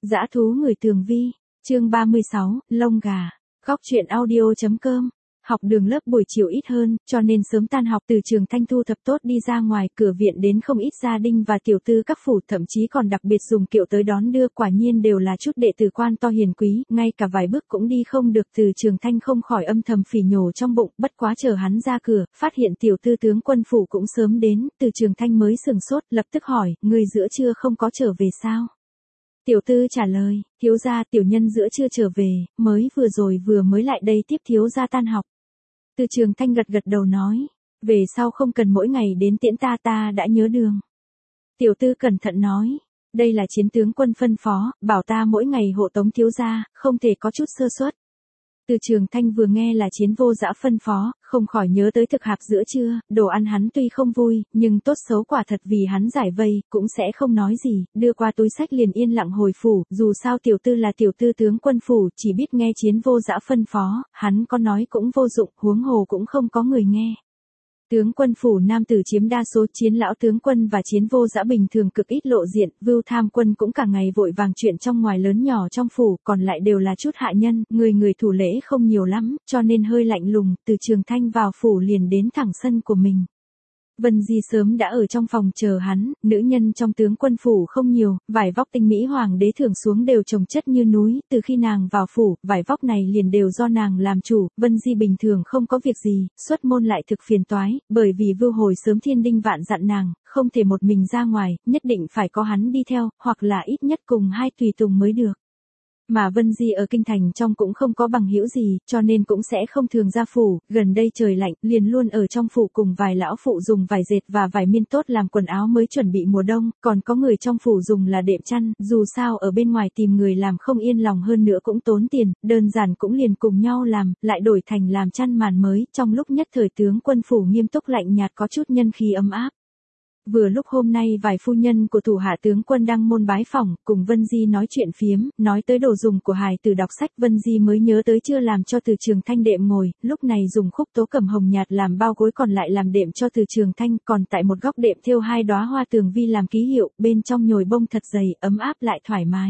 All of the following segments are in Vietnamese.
Dã thú người tường vi, chương 36, lông gà, góc truyện audio.com. Học đường lớp buổi chiều ít hơn, cho nên sớm tan học. Từ trường Thanh thu thập tốt đi ra ngoài, cửa viện đến không ít gia đình và tiểu tư các phủ, thậm chí còn đặc biệt dùng kiệu tới đón đưa, quả nhiên đều là chút đệ tử quan to hiền quý, ngay cả vài bước cũng đi không được. Từ trường Thanh không khỏi âm thầm phỉ nhổ trong bụng, bất quá chờ hắn ra cửa, phát hiện tiểu tư tướng quân phủ cũng sớm đến, Từ trường Thanh mới sừng sốt, lập tức hỏi, người giữa trưa không có trở về sao? Tiểu tư trả lời, thiếu gia, tiểu nhân giữa trưa trở về, mới vừa mới lại đây tiếp thiếu gia tan học. Từ trường Thanh gật gật đầu nói, về sau không cần mỗi ngày đến tiễn ta, ta đã nhớ đường. Tiểu tư cẩn thận nói, đây là chiến tướng quân phân phó, bảo ta mỗi ngày hộ tống thiếu gia, không thể có chút sơ suất. Từ trường Thanh vừa nghe là chiến vô dã phân phó, không khỏi nhớ tới thực hạp giữa trưa, đồ ăn hắn tuy không vui, nhưng tốt xấu quả thật vì hắn giải vây, cũng sẽ không nói gì, đưa qua túi sách liền yên lặng hồi phủ, dù sao tiểu tư là tiểu tư tướng quân phủ, chỉ biết nghe chiến vô dã phân phó, hắn có nói cũng vô dụng, huống hồ cũng không có người nghe. Tướng quân phủ nam tử chiếm đa số, chiến lão tướng quân và chiến vô dã bình thường cực ít lộ diện, Vưu Tham quân cũng cả ngày vội vàng chuyện trong ngoài lớn nhỏ trong phủ, còn lại đều là chút hạ nhân, người thủ lễ không nhiều lắm, cho nên hơi lạnh lùng. Từ trường Thanh vào phủ liền đến thẳng sân của mình. Vân Di sớm đã ở trong phòng chờ hắn, nữ nhân trong tướng quân phủ không nhiều, vải vóc tinh mỹ hoàng đế thường xuống đều chồng chất như núi, từ khi nàng vào phủ, vải vóc này liền đều do nàng làm chủ. Vân Di bình thường không có việc gì, xuất môn lại thực phiền toái, bởi vì Vưu hồi sớm thiên đinh vạn dặn nàng, không thể một mình ra ngoài, nhất định phải có hắn đi theo, hoặc là ít nhất cùng hai tùy tùng mới được. Mà Vân Di ở kinh thành trong cũng không có bằng hữu gì, cho nên cũng sẽ không thường ra phủ, gần đây trời lạnh, liền luôn ở trong phủ cùng vài lão phụ dùng vải dệt và vải miên tốt làm quần áo mới chuẩn bị mùa đông, còn có người trong phủ dùng là đệm chăn, dù sao ở bên ngoài tìm người làm không yên lòng, hơn nữa cũng tốn tiền, đơn giản cũng liền cùng nhau làm, lại đổi thành làm chăn màn mới, trong lúc nhất thời tướng quân phủ nghiêm túc lạnh nhạt có chút nhân khí ấm áp. Vừa lúc hôm nay vài phu nhân của thủ hạ tướng quân đăng môn bái phỏng, cùng Vân Di nói chuyện phiếm, nói tới đồ dùng của hài tử đọc sách, Vân Di mới nhớ tới chưa làm cho Từ trường Thanh đệm ngồi, lúc này dùng khúc tố cẩm hồng nhạt làm bao gối, còn lại làm đệm cho Từ trường Thanh, còn tại một góc đệm thêu hai đóa hoa tường vi làm ký hiệu, bên trong nhồi bông thật dày, ấm áp lại thoải mái.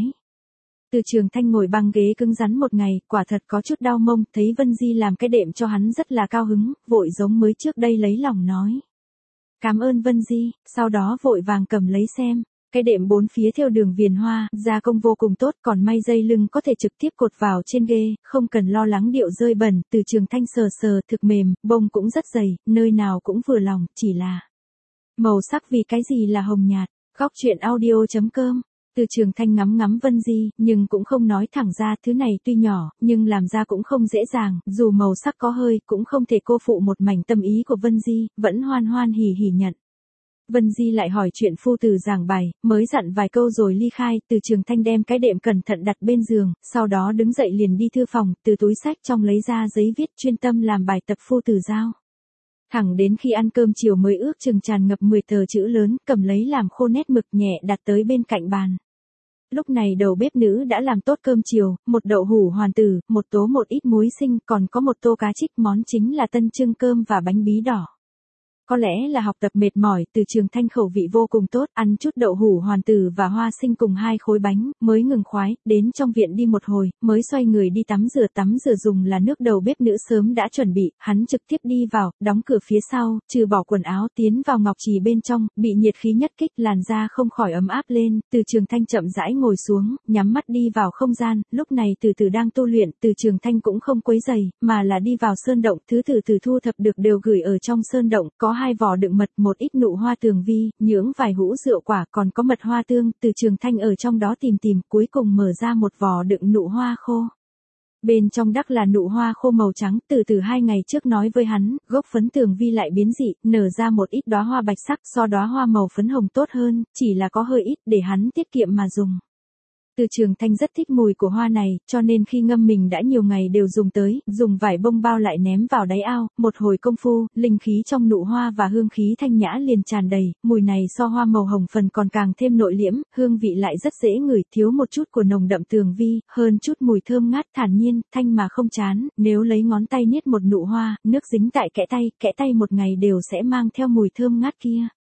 Từ trường Thanh ngồi băng ghế cứng rắn một ngày, quả thật có chút đau mông, thấy Vân Di làm cái đệm cho hắn rất là cao hứng, vội giống mới trước đây lấy lòng nói. Cảm ơn Vân Di, sau đó vội vàng cầm lấy xem, cái đệm bốn phía theo đường viền hoa, gia công vô cùng tốt, còn may dây lưng có thể trực tiếp cột vào trên ghế, không cần lo lắng điệu rơi bẩn. Từ trường Thanh sờ thực mềm, bông cũng rất dày, nơi nào cũng vừa lòng, chỉ là màu sắc vì cái gì là hồng nhạt. Góc truyện audio.com. Từ trường Thanh ngắm Vân Di, nhưng cũng không nói thẳng ra, thứ này tuy nhỏ, nhưng làm ra cũng không dễ dàng, dù màu sắc có hơi, cũng không thể cô phụ một mảnh tâm ý của Vân Di, vẫn hoan hỉ nhận. Vân Di lại hỏi chuyện phu tử giảng bài, mới dặn vài câu rồi ly khai. Từ trường Thanh đem cái đệm cẩn thận đặt bên giường, sau đó đứng dậy liền đi thư phòng, từ túi sách trong lấy ra giấy viết, chuyên tâm làm bài tập phu tử giao. Thẳng đến khi ăn cơm chiều mới ước chừng tràn ngập 10 tờ chữ lớn, cầm lấy làm khô nét mực nhẹ đặt tới bên cạnh bàn. Lúc này đầu bếp nữ đã làm tốt cơm chiều, một đậu hủ hoàn tử, một tố một ít muối sinh, còn có một tô cá trích, món chính là tân trưng cơm và bánh bí đỏ. Có lẽ là học tập mệt mỏi, Từ trường Thanh khẩu vị vô cùng tốt, ăn chút đậu hủ hoàn tử và hoa sinh cùng 2 khối bánh, mới ngừng khoái, đến trong viện đi một hồi, mới xoay người đi tắm rửa dùng là nước đầu bếp nữ sớm đã chuẩn bị, hắn trực tiếp đi vào, đóng cửa phía sau, trừ bỏ quần áo, tiến vào ngọc trì bên trong, bị nhiệt khí nhất kích, làn da không khỏi ấm áp lên. Từ trường Thanh chậm rãi ngồi xuống, nhắm mắt đi vào không gian, lúc này từ từ đang tu luyện, Từ trường Thanh cũng không quấy rầy, mà là đi vào sơn động, thứ từ thu thập được đều gửi ở trong sơn động, có 2 vỏ đựng mật, một ít nụ hoa tường vi, nhưỡng vài hũ rượu quả, còn có mật hoa tương. Từ trường Thanh ở trong đó tìm, cuối cùng mở ra một vỏ đựng nụ hoa khô. Bên trong đắc là nụ hoa khô màu trắng, từ 2 ngày trước nói với hắn, gốc phấn tường vi lại biến dị, nở ra một ít đóa hoa bạch sắc, so đóa hoa màu phấn hồng tốt hơn, chỉ là có hơi ít, để hắn tiết kiệm mà dùng. Từ trường Thanh rất thích mùi của hoa này, cho nên khi ngâm mình đã nhiều ngày đều dùng tới, dùng vải bông bao lại ném vào đáy ao, một hồi công phu, linh khí trong nụ hoa và hương khí thanh nhã liền tràn đầy, mùi này so hoa màu hồng phần còn càng thêm nội liễm, hương vị lại rất dễ ngửi, thiếu một chút của nồng đậm tường vi, hơn chút mùi thơm ngát, thản nhiên, thanh mà không chán, nếu lấy ngón tay niết một nụ hoa, nước dính tại kẽ tay một ngày đều sẽ mang theo mùi thơm ngát kia.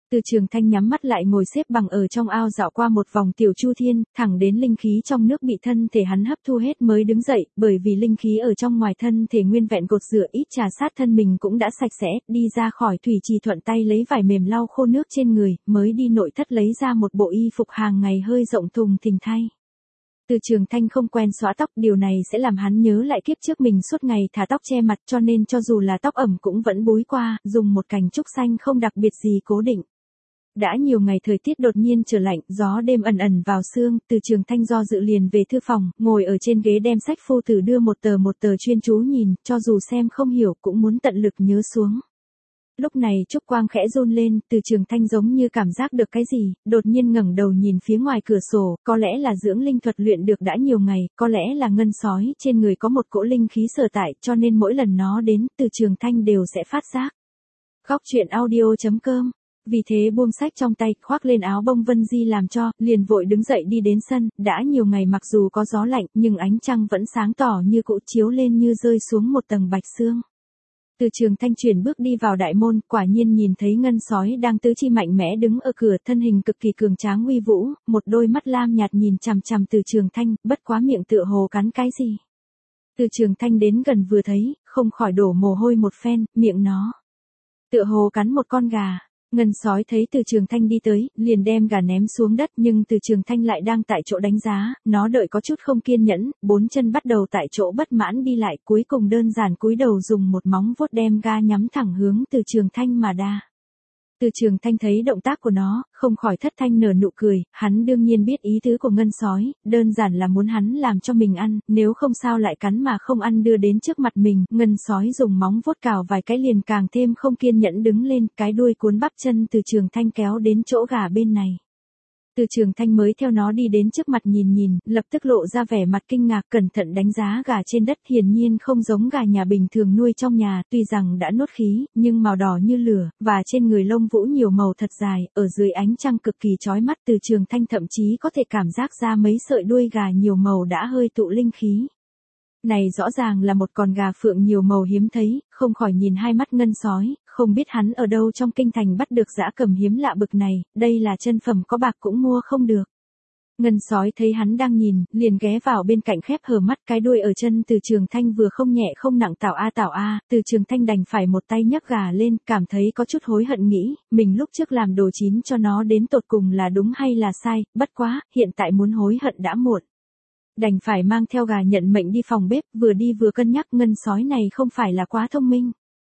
Từ Trường Thanh nhắm mắt lại ngồi xếp bằng ở trong ao dạo qua một vòng tiểu chu thiên, thẳng đến linh khí trong nước bị thân thể hắn hấp thu hết mới đứng dậy, bởi vì linh khí ở trong ngoài thân thể nguyên vẹn cột rửa ít trà sát thân mình cũng đã sạch sẽ, đi ra khỏi thủy trì thuận tay lấy vải mềm lau khô nước trên người, mới đi nội thất lấy ra một bộ y phục hàng ngày hơi rộng thùng thình thay. Từ Trường Thanh không quen xõa tóc, điều này sẽ làm hắn nhớ lại kiếp trước mình suốt ngày thả tóc che mặt, cho nên cho dù là tóc ẩm cũng vẫn búi qua, dùng một cành trúc xanh không đặc biệt gì cố định. Đã nhiều ngày thời tiết đột nhiên trở lạnh, gió đêm ẩn ẩn vào sương, Từ Trường Thanh do dự liền về thư phòng, ngồi ở trên ghế đem sách phu tử đưa một tờ chuyên chú nhìn, cho dù xem không hiểu cũng muốn tận lực nhớ xuống. Lúc này trúc quang khẽ run lên, Từ Trường Thanh giống như cảm giác được cái gì, đột nhiên ngẩng đầu nhìn phía ngoài cửa sổ, có lẽ là dưỡng linh thuật luyện được đã nhiều ngày, có lẽ là ngân sói trên người có một cỗ linh khí sở tại, cho nên mỗi lần nó đến, Từ Trường Thanh đều sẽ phát giác. Góc truyện audio.com. Vì thế buông sách trong tay, khoác lên áo bông Vân Di làm cho, liền vội đứng dậy đi đến sân, đã nhiều ngày mặc dù có gió lạnh, nhưng ánh trăng vẫn sáng tỏ như cũ chiếu lên như rơi xuống một tầng bạch sương. Từ Trường Thanh chuyển bước đi vào đại môn, quả nhiên nhìn thấy ngân sói đang tứ chi mạnh mẽ đứng ở cửa, thân hình cực kỳ cường tráng uy vũ, một đôi mắt lam nhạt nhìn chằm chằm Từ Trường Thanh, bất quá miệng tựa hồ cắn cái gì. Từ Trường Thanh đến gần vừa thấy, không khỏi đổ mồ hôi một phen, miệng nó tựa hồ cắn một con gà. Ngân sói thấy Từ Trường Thanh đi tới, liền đem gà ném xuống đất, nhưng Từ Trường Thanh lại đang tại chỗ đánh giá, nó đợi có chút không kiên nhẫn, bốn chân bắt đầu tại chỗ bất mãn đi lại, cuối cùng đơn giản cúi đầu dùng một móng vuốt đem gà nhắm thẳng hướng Từ Trường Thanh mà đa. Từ Trường Thanh thấy động tác của nó, không khỏi thất thanh nở nụ cười, hắn đương nhiên biết ý tứ của ngân sói, đơn giản là muốn hắn làm cho mình ăn, nếu không sao lại cắn mà không ăn đưa đến trước mặt mình, ngân sói dùng móng vuốt cào vài cái liền càng thêm không kiên nhẫn đứng lên, cái đuôi cuốn bắp chân Từ Trường Thanh kéo đến chỗ gà bên này. Từ Trường Thanh mới theo nó đi đến trước mặt nhìn, lập tức lộ ra vẻ mặt kinh ngạc, cẩn thận đánh giá gà trên đất, hiển nhiên không giống gà nhà bình thường nuôi trong nhà, tuy rằng đã nuốt khí, nhưng màu đỏ như lửa, và trên người lông vũ nhiều màu thật dài, ở dưới ánh trăng cực kỳ chói mắt. Từ Trường Thanh thậm chí có thể cảm giác ra mấy sợi đuôi gà nhiều màu đã hơi tụ linh khí. Này rõ ràng là một con gà phượng nhiều màu hiếm thấy, không khỏi nhìn hai mắt ngân sói, không biết hắn ở đâu trong kinh thành bắt được dã cầm hiếm lạ bực này, đây là chân phẩm có bạc cũng mua không được. Ngân sói thấy hắn đang nhìn, liền ghé vào bên cạnh khép hờ mắt, cái đuôi ở chân Từ Trường Thanh vừa không nhẹ không nặng tảo a, Từ Trường Thanh đành phải một tay nhấc gà lên, cảm thấy có chút hối hận nghĩ, mình lúc trước làm đồ chín cho nó đến tột cùng là đúng hay là sai, bất quá, hiện tại muốn hối hận đã muộn. Đành phải mang theo gà nhận mệnh đi phòng bếp, vừa đi vừa cân nhắc ngân sói này không phải là quá thông minh.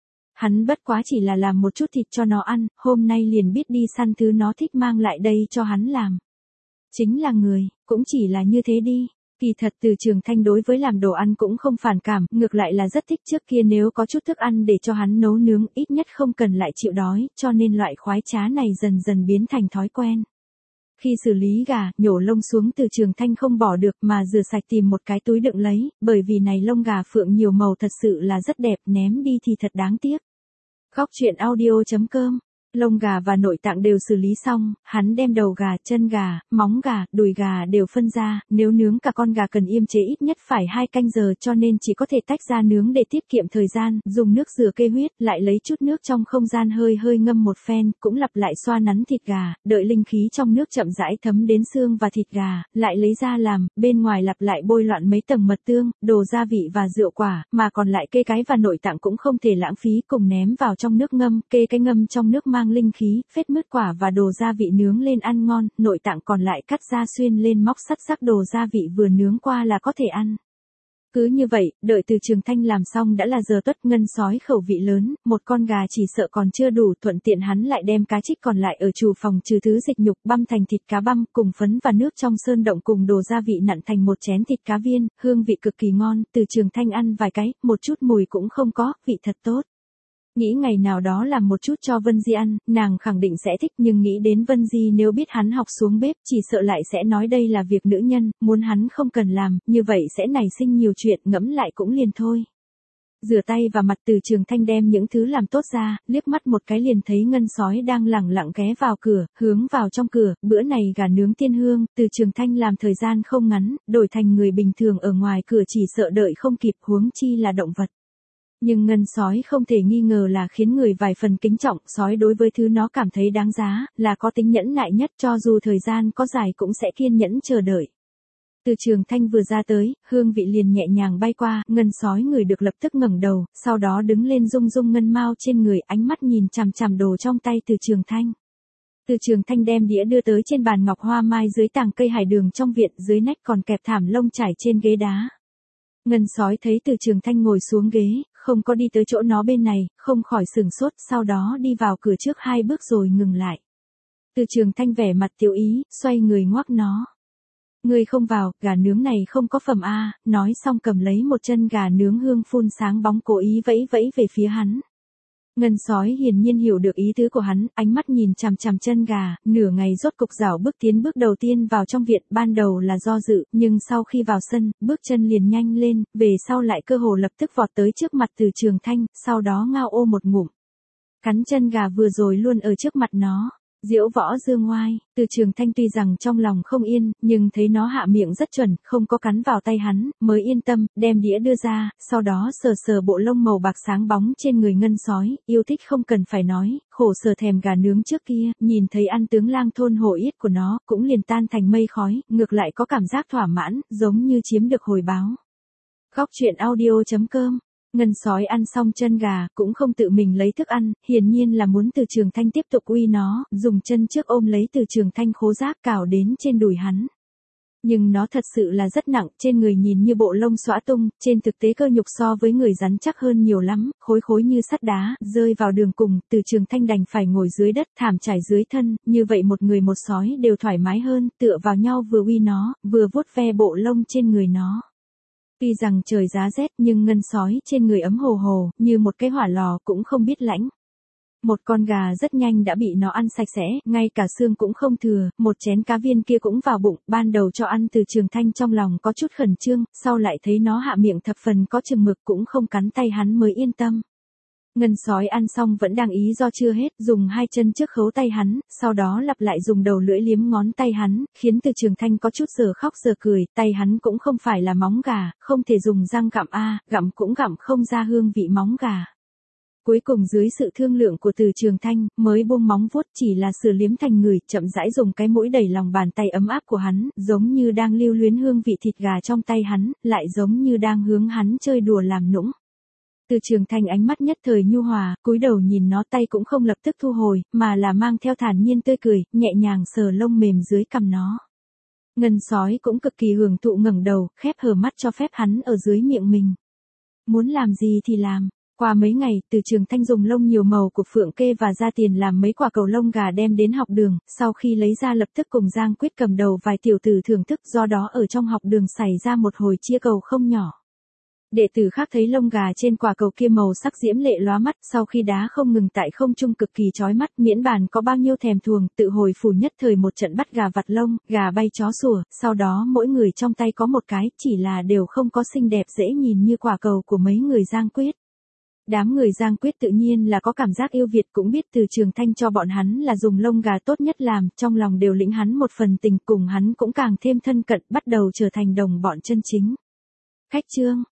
Hắn bất quá chỉ là làm một chút thịt cho nó ăn, hôm nay liền biết đi săn thứ nó thích mang lại đây cho hắn làm. Chính là người, cũng chỉ là như thế đi. Kỳ thật Từ Trường Thanh đối với làm đồ ăn cũng không phản cảm, ngược lại là rất thích, trước kia nếu có chút thức ăn để cho hắn nấu nướng, ít nhất không cần lại chịu đói, cho nên loại khoái trá này dần dần biến thành thói quen. Khi xử lý gà, nhổ lông xuống Từ Trường Thanh không bỏ được mà rửa sạch tìm một cái túi đựng lấy, bởi vì này lông gà phượng nhiều màu thật sự là rất đẹp, ném đi thì thật đáng tiếc. Góc truyện audio.com. Lông gà và nội tạng đều xử lý xong, hắn đem đầu gà, chân gà, móng gà, đùi gà đều phân ra, nếu nướng cả con gà cần yêm chế ít nhất phải 2 canh giờ cho nên chỉ có thể tách ra nướng để tiết kiệm thời gian, dùng nước rửa kê huyết, lại lấy chút nước trong không gian hơi ngâm một phen, cũng lặp lại xoa nắn thịt gà, đợi linh khí trong nước chậm rãi thấm đến xương và thịt gà, lại lấy ra làm, bên ngoài lặp lại bôi loạn mấy tầng mật tương, đồ gia vị và rượu quả, mà còn lại kê cái và nội tạng cũng không thể lãng phí, cùng ném vào trong nước ngâm, kê cái ngâm trong nước mang linh khí, phết mứt quả và đồ gia vị nướng lên ăn ngon, nội tạng còn lại cắt ra xuyên lên móc sắt sắc đồ gia vị vừa nướng qua là có thể ăn. Cứ như vậy, đợi Từ Trường Thanh làm xong đã là giờ tuất, ngân sói khẩu vị lớn, một con gà chỉ sợ còn chưa đủ, thuận tiện hắn lại đem cá trích còn lại ở trù phòng trừ thứ dịch nhục băm thành thịt cá băm, cùng phấn và nước trong sơn động cùng đồ gia vị nặn thành một chén thịt cá viên, hương vị cực kỳ ngon, Từ Trường Thanh ăn vài cái, một chút mùi cũng không có, vị thật tốt. Nghĩ ngày nào đó làm một chút cho Vân Di ăn, nàng khẳng định sẽ thích, nhưng nghĩ đến Vân Di nếu biết hắn học xuống bếp chỉ sợ lại sẽ nói đây là việc nữ nhân, muốn hắn không cần làm, như vậy sẽ nảy sinh nhiều chuyện, ngẫm lại cũng liền thôi. Rửa tay và mặt Từ Trường Thanh đem những thứ làm tốt ra, liếc mắt một cái liền thấy ngân sói đang lẳng lặng ghé vào cửa, hướng vào trong cửa, bữa này gà nướng tiên hương, Từ Trường Thanh làm thời gian không ngắn, đổi thành người bình thường ở ngoài cửa chỉ sợ đợi không kịp, huống chi là động vật. Nhưng ngân sói không thể nghi ngờ là khiến người vài phần kính trọng, sói đối với thứ nó cảm thấy đáng giá, là có tính nhẫn nại nhất, cho dù thời gian có dài cũng sẽ kiên nhẫn chờ đợi. Từ Trường Thanh vừa ra tới, hương vị liền nhẹ nhàng bay qua, ngân sói người được lập tức ngẩng đầu, sau đó đứng lên rung rung ngân mao trên người, ánh mắt nhìn chằm chằm đồ trong tay Từ Trường Thanh. Từ Trường Thanh đem đĩa đưa tới trên bàn ngọc hoa mai dưới tàng cây hải đường trong viện, dưới nách còn kẹp thảm lông trải trên ghế đá. Ngân sói thấy Từ Trường Thanh ngồi xuống ghế, không có đi tới chỗ nó bên này, không khỏi sửng sốt, sau đó đi vào cửa trước 2 bước rồi ngừng lại. Từ Trường Thanh vẻ mặt tiểu ý, xoay người ngoắc nó. Ngươi không vào, gà nướng này không có phẩm a, nói xong cầm lấy một chân gà nướng hương phun sáng bóng cố ý vẫy vẫy về phía hắn. Ngân sói hiển nhiên hiểu được ý tứ của hắn, ánh mắt nhìn chằm chằm chân gà, nửa ngày rốt cục rảo bước tiến bước đầu tiên vào trong viện, ban đầu là do dự, nhưng sau khi vào sân, bước chân liền nhanh lên, về sau lại cơ hồ lập tức vọt tới trước mặt Từ Trường Thanh, sau đó ngao ô một ngụm. Cắn chân gà vừa rồi luôn ở trước mặt nó. Diễu võ dương ngoai, Từ Trường Thanh tuy rằng trong lòng không yên, nhưng thấy nó hạ miệng rất chuẩn, không có cắn vào tay hắn, mới yên tâm, đem đĩa đưa ra, sau đó sờ sờ bộ lông màu bạc sáng bóng trên người ngân sói, yêu thích không cần phải nói, khổ sở thèm gà nướng trước kia, nhìn thấy ăn tướng lang thôn hổ yết của nó, cũng liền tan thành mây khói, ngược lại có cảm giác thỏa mãn, giống như chiếm được hồi báo. Góc truyện audio.com. Ngân sói ăn xong chân gà, cũng không tự mình lấy thức ăn, hiển nhiên là muốn Từ Trường Thanh tiếp tục uy nó, dùng chân trước ôm lấy Từ Trường Thanh khố giác cào đến trên đùi hắn. Nhưng nó thật sự là rất nặng, trên người nhìn như bộ lông xõa tung, trên thực tế cơ nhục so với người rắn chắc hơn nhiều lắm, khối khối như sắt đá, rơi vào đường cùng, Từ Trường Thanh đành phải ngồi dưới đất, thảm trải dưới thân, như vậy một người một sói đều thoải mái hơn, tựa vào nhau vừa uy nó, vừa vuốt ve bộ lông trên người nó. Tuy rằng trời giá rét nhưng ngân sói trên người ấm hồ hồ, như một cái hỏa lò cũng không biết lãnh. Một con gà rất nhanh đã bị nó ăn sạch sẽ, ngay cả xương cũng không thừa, một chén cá viên kia cũng vào bụng, ban đầu cho ăn Từ Trường Thanh trong lòng có chút khẩn trương, sau lại thấy nó hạ miệng thập phần có chừng mực cũng không cắn tay hắn mới yên tâm. Ngân sói ăn xong vẫn đang ý do chưa hết, dùng 2 chân trước khấu tay hắn, sau đó lặp lại dùng đầu lưỡi liếm ngón tay hắn, khiến Từ Trường Thanh có chút giờ khóc giờ cười, tay hắn cũng không phải là móng gà, không thể dùng răng gặm gặm cũng gặm không ra hương vị móng gà. Cuối cùng dưới sự thương lượng của Từ Trường Thanh, mới buông móng vuốt chỉ là sửa liếm thành người, chậm rãi dùng cái mũi đẩy lòng bàn tay ấm áp của hắn, giống như đang lưu luyến hương vị thịt gà trong tay hắn, lại giống như đang hướng hắn chơi đùa làm nũng. Từ Trường Thanh ánh mắt nhất thời nhu hòa, cúi đầu nhìn nó, tay cũng không lập tức thu hồi, mà là mang theo thản nhiên tươi cười, nhẹ nhàng sờ lông mềm dưới cằm nó. Ngân sói cũng cực kỳ hưởng thụ ngẩng đầu, khép hờ mắt cho phép hắn ở dưới miệng mình. Muốn làm gì thì làm. Qua mấy ngày, Từ Trường Thanh dùng lông nhiều màu của phượng kê và da tiền làm mấy quả cầu lông gà đem đến học đường, sau khi lấy ra lập tức cùng Giang Quyết cầm đầu vài tiểu tử thưởng thức, do đó ở trong học đường xảy ra một hồi chia cầu không nhỏ. Đệ tử khác thấy lông gà trên quả cầu kia màu sắc diễm lệ lóa mắt, sau khi đá không ngừng tại không trung cực kỳ chói mắt, miễn bàn có bao nhiêu thèm thuồng, tự hồi phủ nhất thời một trận bắt gà vặt lông, gà bay chó sủa, sau đó mỗi người trong tay có một cái, chỉ là đều không có xinh đẹp dễ nhìn như quả cầu của mấy người Giang Quyết. Đám người Giang Quyết tự nhiên là có cảm giác yêu Việt, cũng biết Từ Trường Thanh cho bọn hắn là dùng lông gà tốt nhất làm, trong lòng đều lĩnh hắn một phần tình, cùng hắn cũng càng thêm thân cận, bắt đầu trở thành đồng bọn chân chính. Khách trương.